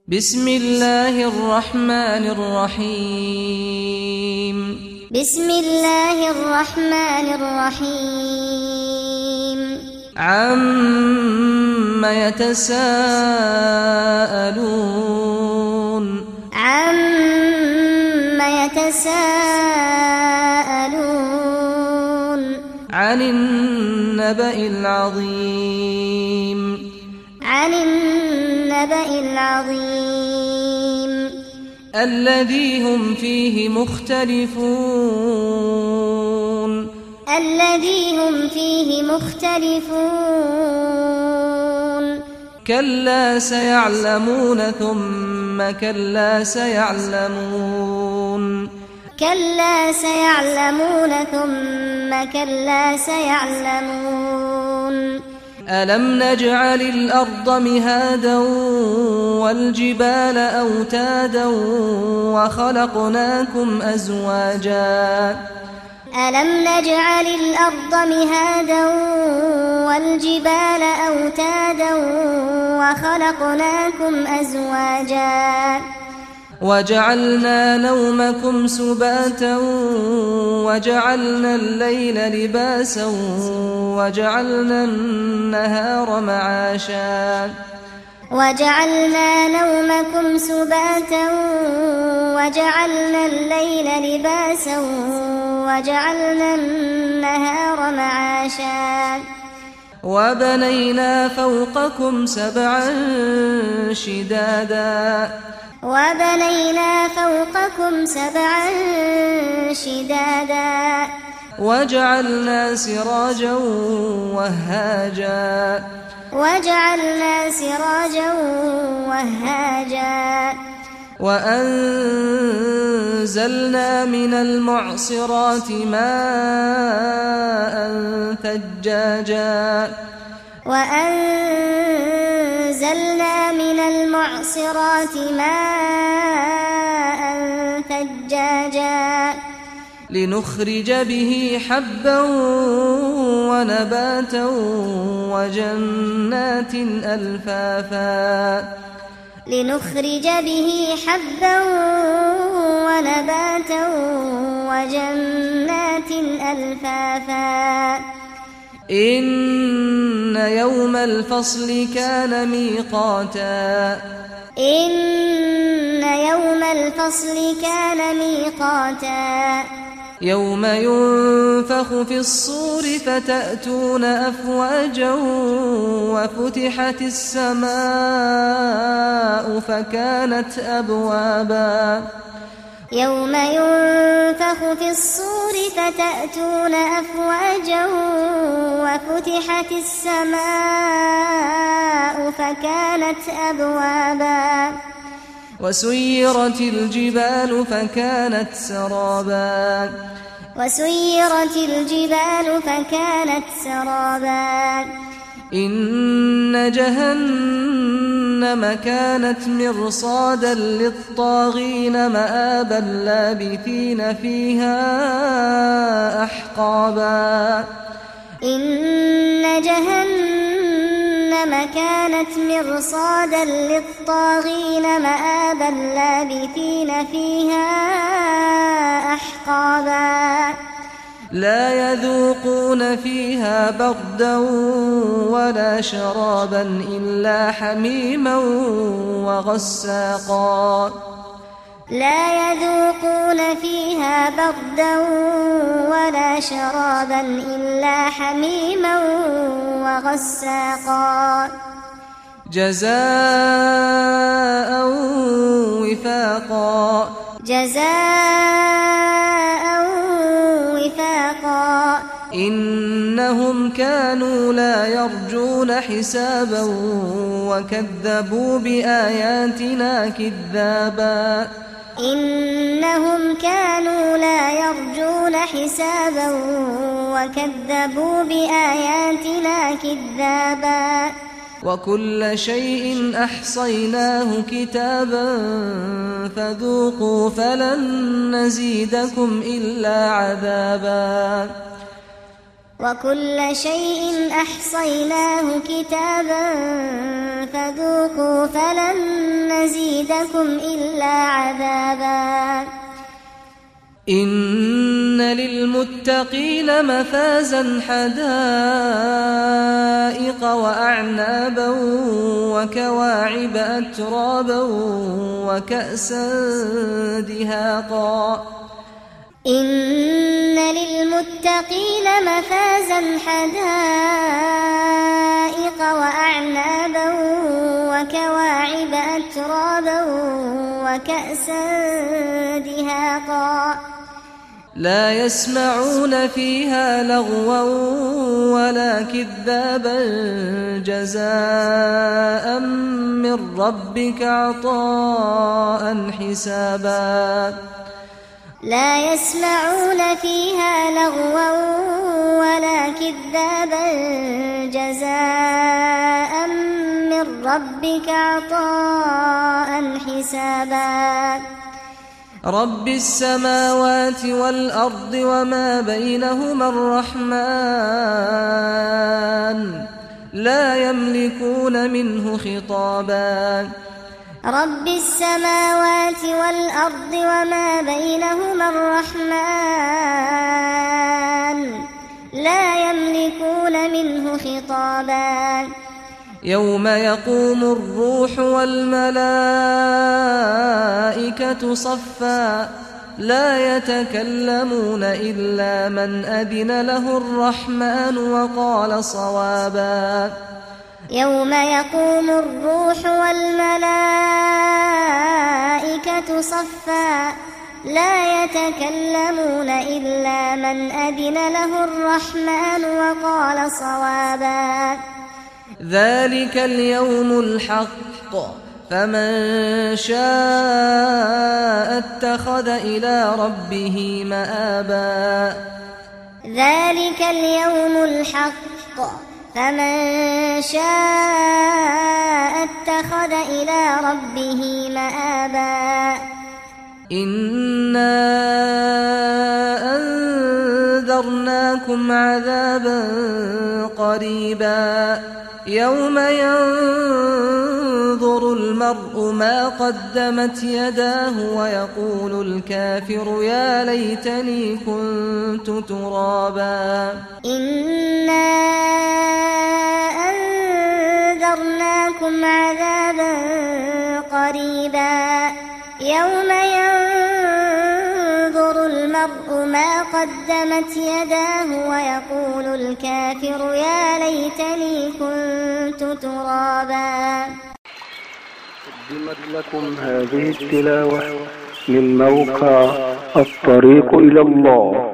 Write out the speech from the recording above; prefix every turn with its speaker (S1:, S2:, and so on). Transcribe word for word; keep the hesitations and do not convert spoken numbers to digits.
S1: بسم الله الرحمن الرحيم
S2: بسم الله الرحمن الرحيم
S1: عم يتساءلون
S2: عم يتساءلون
S1: عن النبأ العظيم
S2: عن النبأ العظيم
S1: الذي هم فيه مختلفون
S2: الذي هم فيه مختلفون
S1: كلا سيعلمون ثم كلا سيعلمون
S2: كلا سيعلمون ثم كلا سيعلمون
S1: ألم نجعل الأرض مهادا والجبال أوتادا وخلقناكم أزواجا
S2: ألم نجعل الأرض مهادا والجبال أوتادا وخلقناكم أزواجا
S1: وجعلنا نومكم سباتا وجعلنا الليل لباسا وجعلنا النهار معاشا
S2: وجعلنا نومكم سباتا وجعلنا الليل لباسا وجعلنا النهار معاشا
S1: وبنينا فوقكم سبعا شدادا
S2: وبنينا فوقكم سبعا شدادا
S1: وجعلنا سراجا وهاجا
S2: وجعلنا سراجا وهاجا
S1: وأنزلنا من المعصرات ماء ثجاجا
S2: وأنزلنا من المعصرات ماء ثجاجا
S1: لنخرج به حبا ونباتا وجنات ألفافا
S2: لنخرج به حبا ونباتا وجنات ألفافا
S1: إن يوم الفصل كان ميقاتا
S2: إن يوم الفصل كان ميقاتا
S1: يوم ينفخ في الصور فتأتون أفواجا وفتحت السماء فكانت أبوابا
S2: يوم ينفخ في الصور فتأتون أفواجا وفتحت السماء فكانت أبوابا
S1: وسيرت الجبال فكانت سرابا
S2: وسيرت الجبال فكانت سرابا
S1: إن جهنم كانت مرصادا للطاغين مآبا لابثين فيها أحقابا
S2: إن جهنم كانت مرصادا للطاغين مآبا لابثين فيها أحقابا
S1: لا يذوقون فيها بردا ولا شرابا إلا حميما وغساقا
S2: لا يذوقون فيها بردا ولا شرابا إلا حميما وغساقا
S1: جزاء وفاقا
S2: جزاء وفاقا
S1: إنهم كانوا لا يرجون حسابا وكذبوا بآياتنا كذابا
S2: إنهم كانوا لا يرجون حسابا وكذبوا بآياتنا كذابا
S1: وكل شيء أحصيناه كتابا فذوقوا فلن نزيدكم إلا عذابا
S2: وكل شيء أحصيناه كتابا فذوقوا فلن نزيدكم نزيدكم إلا عذابا
S1: إن للمتقين مفازا حدائق وأعنابا وكواعب أترابا وكأسا دهاقا
S2: إن للمتقين مفازا حدائق وأعنابا وكواعب أترابا وكأسا دهاقا
S1: لا يسمعون فيها لغوا ولا كذابا جزاء من ربك عطاء حسابا
S2: لا يسمعون فيها لغوا ولا كذابا جزاء من ربك عطاء حسابا
S1: رب السماوات والأرض وما بينهما الرحمن لا يملكون منه خطابا
S2: رب السماوات والأرض وما بينهما الرحمن لا يملكون منه خطابا
S1: يوم يقوم الروح والملائكة صفا لا يتكلمون إلا من أذن له الرحمن وقال صوابا
S2: يوم يقوم الروح والملائكة صفا لا يتكلمون إلا من أذن له الرحمن وقال صوابا
S1: ذلك اليوم الحق فمن شاء اتخذ إلى ربه مآبا
S2: ذلك اليوم الحق فمن شاء اتخذ إلى ربه مآبا
S1: إنا أنذرناكم عذابا قريبا يوم ينظر المرء ما قدمت يداه ويقول الكافر يا ليتني كنت ترابا
S2: إنا أنذرناكم عذابا قريبا يوم ينظر المرء ما قدمت يداه ويقول الكافر يا ليتني كنت ترابا.
S3: قدمت لكم هذه التلاوة من موقع الطريق إلى الله.